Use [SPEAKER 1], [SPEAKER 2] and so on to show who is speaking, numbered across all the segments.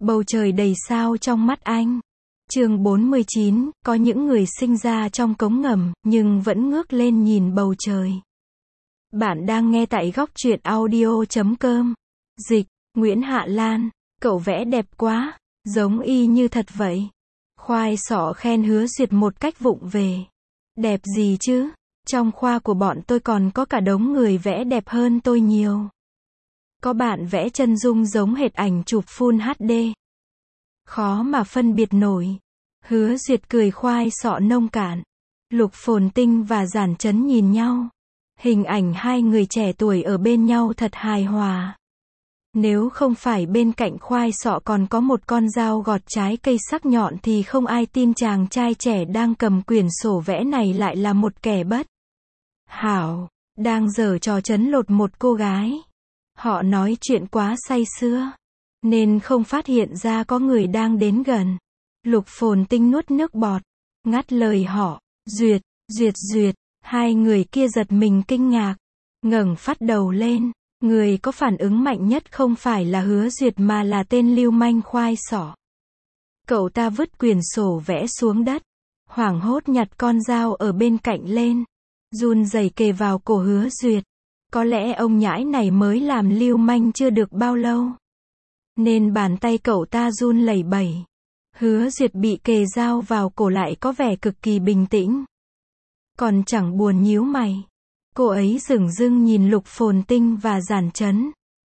[SPEAKER 1] Bầu trời đầy sao trong mắt anh. Chương 49, có những người sinh ra trong cống ngầm, nhưng vẫn ngước lên nhìn bầu trời. Bạn đang nghe tại góc truyện audio.com. Dịch, Nguyễn Hạ Lan. Cậu vẽ đẹp quá, giống y như thật vậy. Khoai sọ khen Hứa Duyệt một cách vụng về. Đẹp gì chứ, trong khoa của bọn tôi còn có cả đống người vẽ đẹp hơn tôi nhiều. Có bạn vẽ chân dung giống hệt ảnh chụp Full HD. Khó mà phân biệt nổi. Hứa Duyệt cười khoai sọ nông cạn. Lục Phồn Tinh và Giản Chấn nhìn nhau. Hình ảnh hai người trẻ tuổi ở bên nhau thật hài hòa. Nếu không phải bên cạnh khoai sọ còn có một con dao gọt trái cây sắc nhọn thì không ai tin chàng trai trẻ đang cầm quyển sổ vẽ này lại là một kẻ bất hảo, đang giở trò trấn lột một cô gái. Họ nói chuyện quá say sưa, nên không phát hiện ra có người đang đến gần. Lục Phồn Tinh nuốt nước bọt, ngắt lời họ. Duyệt, Duyệt, Duyệt. Hai người kia giật mình kinh ngạc, ngẩng phát đầu lên. Người có phản ứng mạnh nhất không phải là Hứa Duyệt mà là tên lưu manh khoai sọ. Cậu ta vứt quyển sổ vẽ xuống đất, hoảng hốt nhặt con dao ở bên cạnh lên, run rẩy kề vào cổ Hứa Duyệt. Có lẽ ông nhãi này mới làm lưu manh chưa được bao lâu, nên bàn tay cậu ta run lẩy bẩy. Hứa Duyệt bị kề dao vào cổ lại có vẻ cực kỳ bình tĩnh, còn chẳng buồn nhíu mày. Cô ấy dửng dưng nhìn Lục Phồn Tinh và Giản Chấn.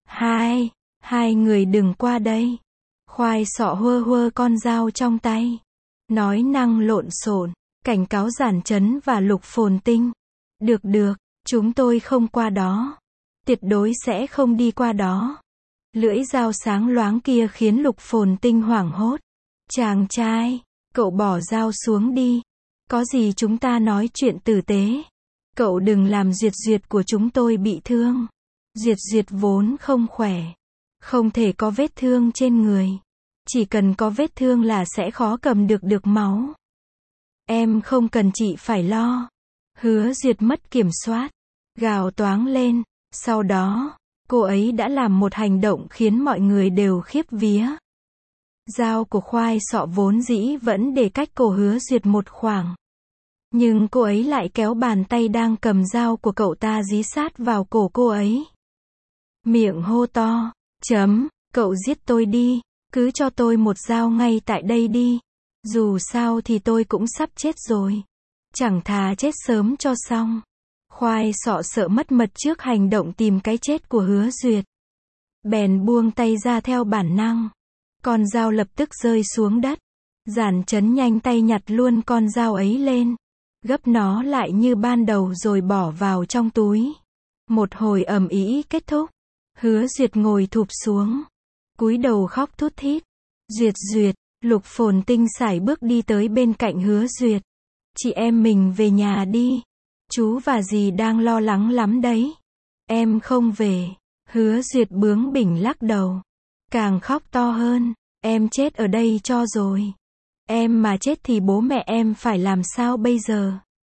[SPEAKER 1] Hai người đừng qua đây. Khoai sọ huơ huơ con dao trong tay, nói năng lộn xộn, cảnh cáo Giản Chấn và Lục Phồn Tinh. Được, chúng tôi không qua đó. Tuyệt đối sẽ không đi qua đó. Lưỡi dao sáng loáng kia khiến Lục Phồn Tinh hoảng hốt. Chàng trai, cậu bỏ dao xuống đi. Có gì chúng ta nói chuyện tử tế. Cậu đừng làm Duyệt của chúng tôi bị thương. Duyệt vốn không khỏe, không thể có vết thương trên người. Chỉ cần có vết thương là sẽ khó cầm được máu. Em không cần chị phải lo. Hứa Duyệt mất kiểm soát, gào toáng lên. Sau đó, cô ấy đã làm một hành động khiến mọi người đều khiếp vía. Dao của khoai sọ vốn dĩ vẫn để cách cổ Hứa Duyệt một khoảng, nhưng cô ấy lại kéo bàn tay đang cầm dao của cậu ta dí sát vào cổ cô ấy. Miệng hô to, cậu giết tôi đi, cứ cho tôi một dao ngay tại đây đi. Dù sao thì tôi cũng sắp chết rồi. Chẳng thà chết sớm cho xong. Khoai sọ sợ mất mật trước hành động tìm cái chết của Hứa Duyệt, bèn buông tay ra theo bản năng. Con dao lập tức rơi xuống đất. Giản Chấn nhanh tay nhặt luôn con dao ấy lên, gấp nó lại như ban đầu rồi bỏ vào trong túi. Một hồi ầm ĩ kết thúc. Hứa Duyệt ngồi thụp xuống, cúi đầu khóc thút thít. Duyệt. Lục Phồn Tinh sải bước đi tới bên cạnh Hứa Duyệt. Chị em mình về nhà đi. Chú và dì đang lo lắng lắm đấy. Em không về. Hứa Duyệt bướng bỉnh lắc đầu, càng khóc to hơn. Em chết ở đây cho rồi. Em mà chết thì bố mẹ em phải làm sao bây giờ?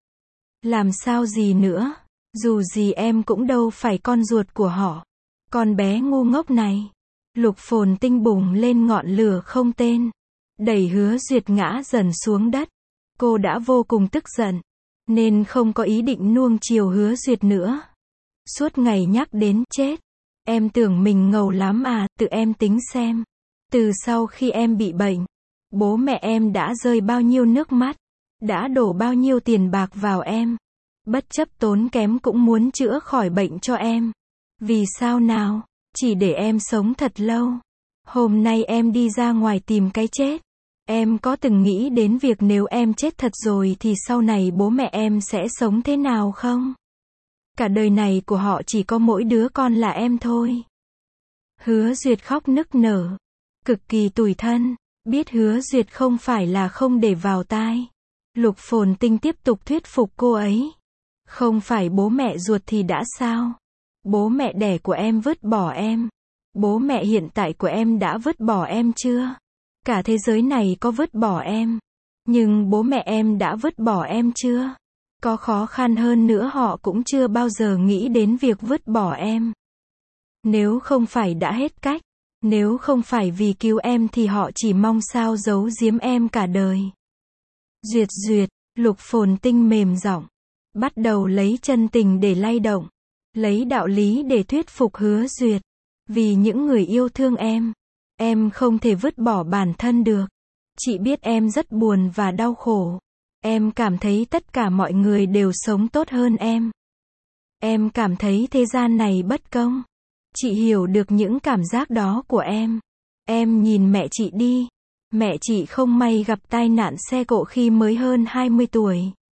[SPEAKER 1] Làm sao gì nữa? Dù gì em cũng đâu phải con ruột của họ. Con bé ngu ngốc này. Lục Phồn Tinh bùng lên ngọn lửa không tên, đẩy Hứa Duyệt ngã dần xuống đất. Cô đã vô cùng tức giận, nên không có ý định nuông chiều Hứa Duyệt nữa. Suốt ngày nhắc đến chết. Em tưởng mình ngầu lắm à, tự em tính xem. Từ sau khi em bị bệnh, bố mẹ em đã rơi bao nhiêu nước mắt, đã đổ bao nhiêu tiền bạc vào em. Bất chấp tốn kém cũng muốn chữa khỏi bệnh cho em. Vì sao nào? Chỉ để em sống thật lâu. Hôm nay em đi ra ngoài tìm cái chết. Em có từng nghĩ đến việc nếu em chết thật rồi thì sau này bố mẹ em sẽ sống thế nào không? Cả đời này của họ chỉ có mỗi đứa con là em thôi. Hứa Duyệt khóc nức nở, cực kỳ tủi thân. Biết Hứa Duyệt không phải là không để vào tai, Lục Phồn Tinh tiếp tục thuyết phục cô ấy. Không phải bố mẹ ruột thì đã sao? Bố mẹ đẻ của em vứt bỏ em. Bố mẹ hiện tại của em đã vứt bỏ em chưa? Cả thế giới này có vứt bỏ em, nhưng bố mẹ em đã vứt bỏ em chưa? Có khó khăn hơn nữa họ cũng chưa bao giờ nghĩ đến việc vứt bỏ em. Nếu không phải đã hết cách, Nếu không phải vì cứu em thì họ chỉ mong sao giấu giếm em cả đời. Duyệt duyệt, Lục Phồn Tinh mềm giọng, bắt đầu lấy chân tình để lay động, lấy đạo lý để thuyết phục Hứa Duyệt. Vì những người yêu thương em không thể vứt bỏ bản thân được. Chị biết em rất buồn và đau khổ. Em cảm thấy tất cả mọi người đều sống tốt hơn em. Em cảm thấy thế gian này bất công. Chị hiểu được những cảm giác đó của em. Em nhìn mẹ chị đi. Mẹ chị không may gặp tai nạn xe cộ khi mới hơn 20 tuổi.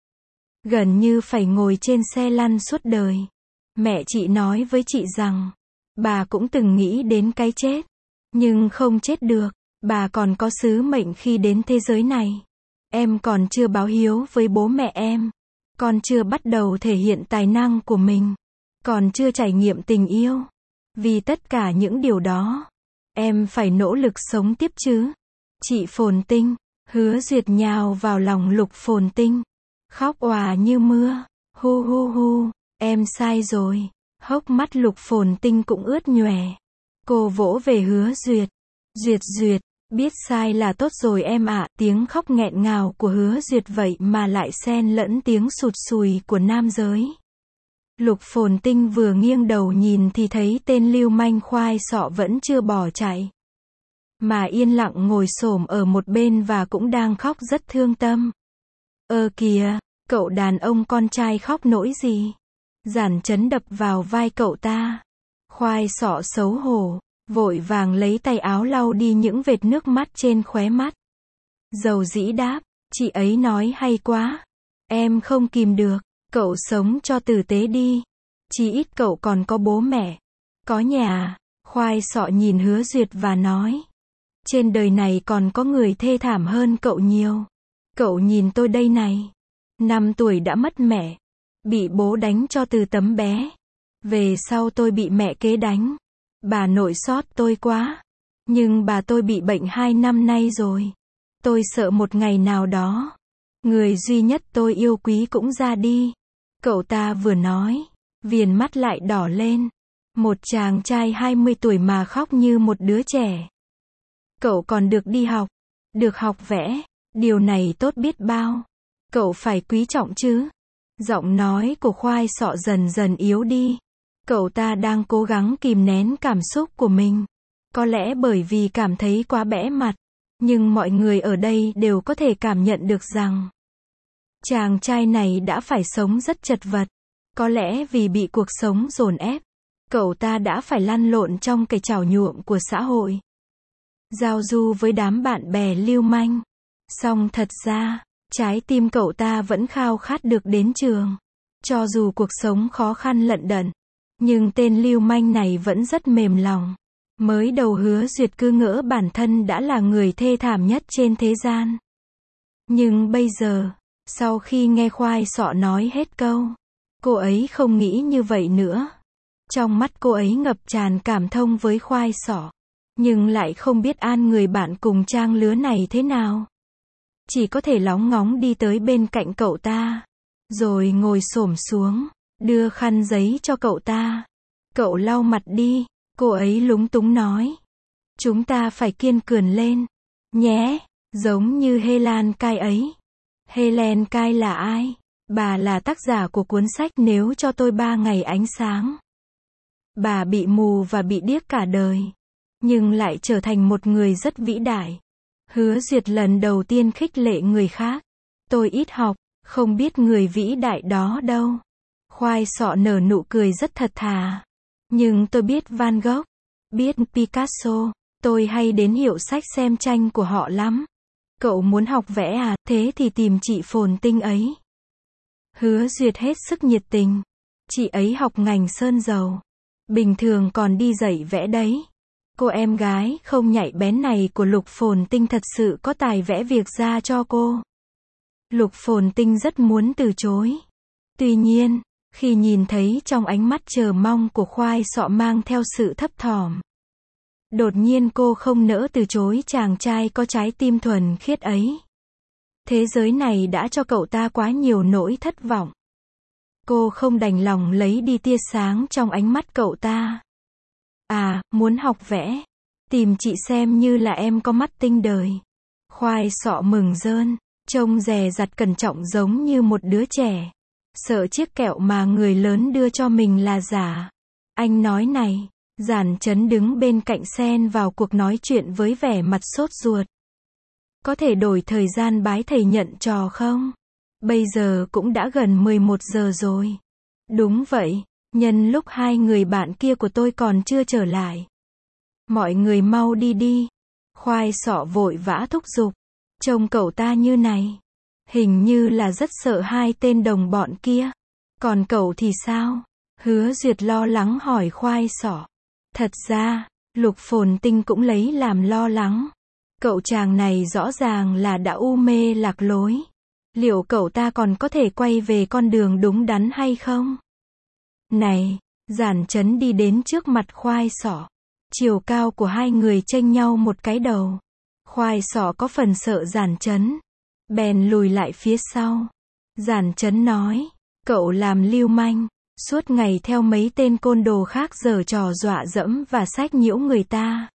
[SPEAKER 1] Gần như phải ngồi trên xe lăn suốt đời. Mẹ chị nói với chị rằng, bà cũng từng nghĩ đến cái chết. Nhưng không chết được. Bà còn có sứ mệnh khi đến thế giới này. Em còn chưa báo hiếu với bố mẹ em. Còn chưa bắt đầu thể hiện tài năng của mình. Còn chưa trải nghiệm tình yêu. Vì tất cả những điều đó, em phải nỗ lực sống tiếp chứ. Chị Phồn Tinh, Hứa Duyệt nhào vào lòng Lục Phồn Tinh. Khóc òa như mưa. Hu hu hu, em sai rồi. Hốc mắt Lục Phồn Tinh cũng ướt nhòe. Cô vỗ về Hứa Duyệt. Duyệt duyệt, biết sai là tốt rồi em ạ. Tiếng khóc nghẹn ngào của Hứa Duyệt vậy mà lại xen lẫn tiếng sụt sùi của nam giới. Lục Phồn Tinh vừa nghiêng đầu nhìn thì thấy tên lưu manh khoai sọ vẫn chưa bỏ chạy. Mà yên lặng ngồi xổm ở một bên và cũng đang khóc rất thương tâm. Kìa, cậu đàn ông con trai khóc nỗi gì? Giản Chấn đập vào vai cậu ta. Khoai sọ xấu hổ, vội vàng lấy tay áo lau đi những vệt nước mắt trên khóe mắt. Dầu dĩ đáp, chị ấy nói hay quá. Em không kìm được. Cậu sống cho tử tế đi. Chí ít cậu còn có bố mẹ. Có nhà. Khoai sọ nhìn Hứa Duyệt và nói. Trên đời này còn có người thê thảm hơn cậu nhiều. Cậu nhìn tôi đây này. 5 tuổi đã mất mẹ. Bị bố đánh cho từ tấm bé. Về sau tôi bị mẹ kế đánh. Bà nội xót tôi quá. Nhưng bà tôi bị bệnh 2 năm nay rồi. Tôi sợ một ngày nào đó, người duy nhất tôi yêu quý cũng ra đi. Cậu ta vừa nói, viền mắt lại đỏ lên. Một chàng trai 20 tuổi mà khóc như một đứa trẻ. Cậu còn được đi học, được học vẽ, điều này tốt biết bao. Cậu phải quý trọng chứ. Giọng nói của khoai sọ dần dần yếu đi. Cậu ta đang cố gắng kìm nén cảm xúc của mình. Có lẽ bởi vì cảm thấy quá bẽ mặt. Nhưng mọi người ở đây đều có thể cảm nhận được rằng chàng trai này đã phải sống rất chật vật. Có lẽ vì bị cuộc sống dồn ép, cậu ta đã phải lăn lộn trong cái chảo nhuộm của xã hội. Giao du với đám bạn bè lưu manh. Song thật ra, trái tim cậu ta vẫn khao khát được đến trường. Cho dù cuộc sống khó khăn lận đận, nhưng tên lưu manh này vẫn rất mềm lòng. Mới đầu Hứa Duyệt cứ ngỡ bản thân đã là người thê thảm nhất trên thế gian. Nhưng bây giờ, sau khi nghe khoai sọ nói hết câu, cô ấy không nghĩ như vậy nữa. Trong mắt cô ấy ngập tràn cảm thông với khoai sọ, nhưng lại không biết an người bạn cùng trang lứa này thế nào. Chỉ có thể lóng ngóng đi tới bên cạnh cậu ta, rồi ngồi xổm xuống, đưa khăn giấy cho cậu ta. Cậu lau mặt đi. Cô ấy lúng túng nói. Chúng ta phải kiên cường lên. Nhé. Giống như Helen Cai ấy. Helen Cai là ai? Bà là tác giả của cuốn sách Nếu cho tôi 3 ngày ánh sáng. Bà bị mù và bị điếc cả đời. Nhưng lại trở thành một người rất vĩ đại. Hứa Duyệt lần đầu tiên khích lệ người khác. Tôi ít học, không biết người vĩ đại đó đâu. Khoai sọ nở nụ cười rất thật thà. Nhưng tôi biết Van Gogh, biết Picasso, tôi hay đến hiệu sách xem tranh của họ lắm. Cậu muốn học vẽ à, thế thì tìm chị Phồn Tinh ấy. Hứa Duyệt hết sức nhiệt tình. Chị ấy học ngành sơn dầu. Bình thường còn đi dạy vẽ đấy. Cô em gái không nhạy bén này của Lục Phồn Tinh thật sự có tài vẽ việc ra cho cô. Lục Phồn Tinh rất muốn từ chối. Tuy nhiên, khi nhìn thấy trong ánh mắt chờ mong của khoai sọ mang theo sự thấp thỏm, đột nhiên cô không nỡ từ chối chàng trai có trái tim thuần khiết ấy. Thế giới này đã cho cậu ta quá nhiều nỗi thất vọng. Cô không đành lòng lấy đi tia sáng trong ánh mắt cậu ta. À, muốn học vẽ. Tìm chị xem như là em có mắt tinh đời. Khoai sọ mừng rơn, trông dè dặt cẩn trọng giống như một đứa trẻ. Sợ chiếc kẹo mà người lớn đưa cho mình là giả. Anh nói này, Giản Chấn đứng bên cạnh xen vào cuộc nói chuyện với vẻ mặt sốt ruột. Có thể đổi thời gian bái thầy nhận trò không? Bây giờ cũng đã gần 11 giờ rồi. Đúng vậy, nhân lúc hai người bạn kia của tôi còn chưa trở lại. Mọi người mau đi đi. Khoai sọ vội vã thúc giục. Trông cậu ta như này. Hình như là rất sợ hai tên đồng bọn kia. Còn cậu thì sao? Hứa Duyệt lo lắng hỏi khoai sọ. Thật ra, Lục Phồn Tinh cũng lấy làm lo lắng. Cậu chàng này rõ ràng là đã u mê lạc lối. Liệu cậu ta còn có thể quay về con đường đúng đắn hay không? Này, Giản Chấn đi đến trước mặt khoai sọ. Chiều cao của hai người chênh nhau một cái đầu. Khoai sọ có phần sợ Giản Chấn. Bèn lùi lại phía sau. Giản Chấn nói, cậu làm lưu manh. Suốt ngày theo mấy tên côn đồ khác giở trò dọa dẫm và sách nhiễu người ta.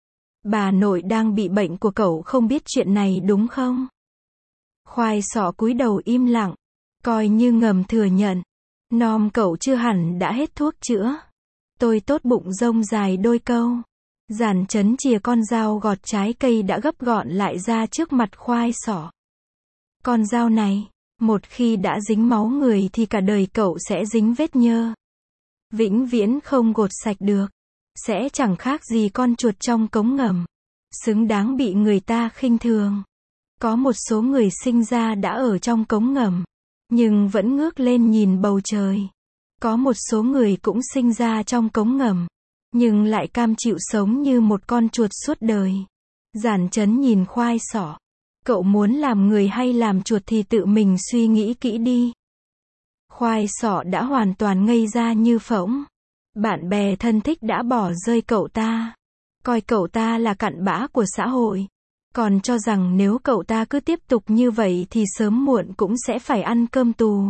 [SPEAKER 1] Bà nội đang bị bệnh của cậu không biết chuyện này đúng không? Khoai sọ cúi đầu im lặng, coi như ngầm thừa nhận. Nom cậu chưa hẳn đã hết thuốc chữa. Tôi tốt bụng rông dài đôi câu. Giản Chấn chìa con dao gọt trái cây đã gấp gọn lại ra trước mặt khoai sọ. Con dao này, một khi đã dính máu người thì cả đời cậu sẽ dính vết nhơ. Vĩnh viễn không gột sạch được. Sẽ chẳng khác gì con chuột trong cống ngầm. Xứng đáng bị người ta khinh thường. Có một số người sinh ra đã ở trong cống ngầm, nhưng vẫn ngước lên nhìn bầu trời. Có một số người cũng sinh ra trong cống ngầm, nhưng lại cam chịu sống như một con chuột suốt đời. Giản Chấn nhìn khoai sọ. Cậu muốn làm người hay làm chuột thì tự mình suy nghĩ kỹ đi. Khoai sọ đã hoàn toàn ngây ra như phỗng. Bạn bè thân thích đã bỏ rơi cậu ta. Coi cậu ta là cặn bã của xã hội. Còn cho rằng nếu cậu ta cứ tiếp tục như vậy thì sớm muộn cũng sẽ phải ăn cơm tù.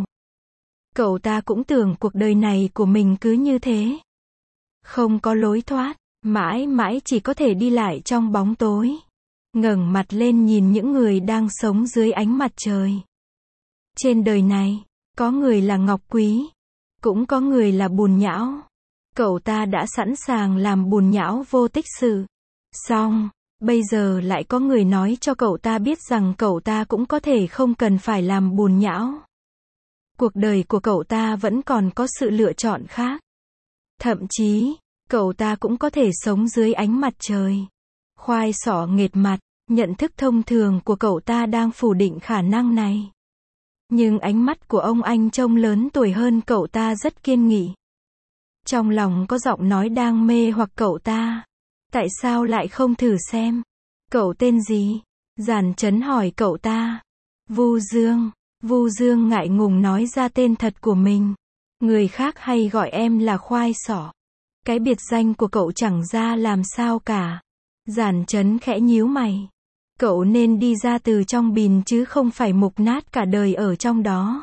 [SPEAKER 1] Cậu ta cũng tưởng cuộc đời này của mình cứ như thế. Không có lối thoát, mãi mãi chỉ có thể đi lại trong bóng tối. Ngẩng mặt lên nhìn những người đang sống dưới ánh mặt trời. Trên đời này, có người là ngọc quý, cũng có người là bùn nhão. Cậu ta đã sẵn sàng làm bùn nhão vô tích sự. Xong, bây giờ lại có người nói cho cậu ta biết rằng cậu ta cũng có thể không cần phải làm bùn nhão. Cuộc đời của cậu ta vẫn còn có sự lựa chọn khác. Thậm chí, cậu ta cũng có thể sống dưới ánh mặt trời. Khoai sọ nghệt mặt, nhận thức thông thường của cậu ta đang phủ định khả năng này. Nhưng ánh mắt của ông anh trông lớn tuổi hơn cậu ta rất kiên nghị. Trong lòng có giọng nói đang mê hoặc cậu ta. Tại sao lại không thử xem? Cậu tên gì? Giản Chấn hỏi cậu ta. Vu Dương. Vu Dương ngại ngùng nói ra tên thật của mình. Người khác hay gọi em là khoai sọ. Cái biệt danh của cậu chẳng ra làm sao cả. Giản Chấn khẽ nhíu mày. Cậu nên đi ra từ trong bìn chứ không phải mục nát cả đời ở trong đó.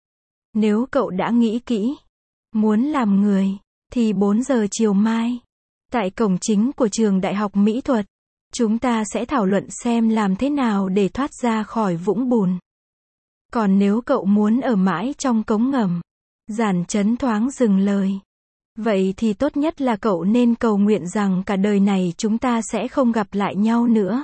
[SPEAKER 1] Nếu cậu đã nghĩ kỹ, muốn làm người, thì 4 giờ chiều mai, tại cổng chính của trường Đại học Mỹ thuật, chúng ta sẽ thảo luận xem làm thế nào để thoát ra khỏi vũng bùn. Còn nếu cậu muốn ở mãi trong cống ngầm, Giản Chấn thoáng dừng lời. Vậy thì tốt nhất là cậu nên cầu nguyện rằng cả đời này chúng ta sẽ không gặp lại nhau nữa.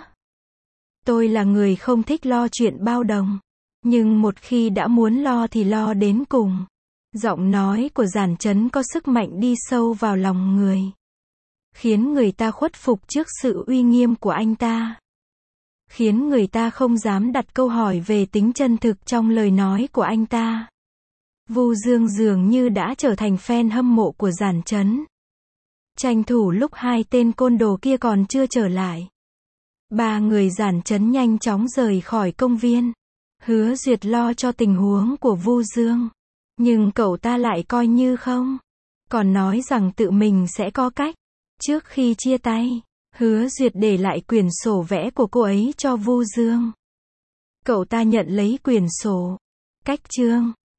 [SPEAKER 1] Tôi là người không thích lo chuyện bao đồng. Nhưng một khi đã muốn lo thì lo đến cùng. Giọng nói của Giản Chấn có sức mạnh đi sâu vào lòng người. Khiến người ta khuất phục trước sự uy nghiêm của anh ta. Khiến người ta không dám đặt câu hỏi về tính chân thực trong lời nói của anh ta. Vu Dương dường như đã trở thành fan hâm mộ của Giản Chấn. Tranh thủ lúc hai tên côn đồ kia còn chưa trở lại. Ba người Giản Chấn nhanh chóng rời khỏi công viên. Hứa Duyệt lo cho tình huống của Vu Dương. Nhưng cậu ta lại coi như không. Còn nói rằng tự mình sẽ có cách. Trước khi chia tay, Hứa Duyệt để lại quyển sổ vẽ của cô ấy cho Vu Dương. Cậu ta nhận lấy quyển sổ. Cách chương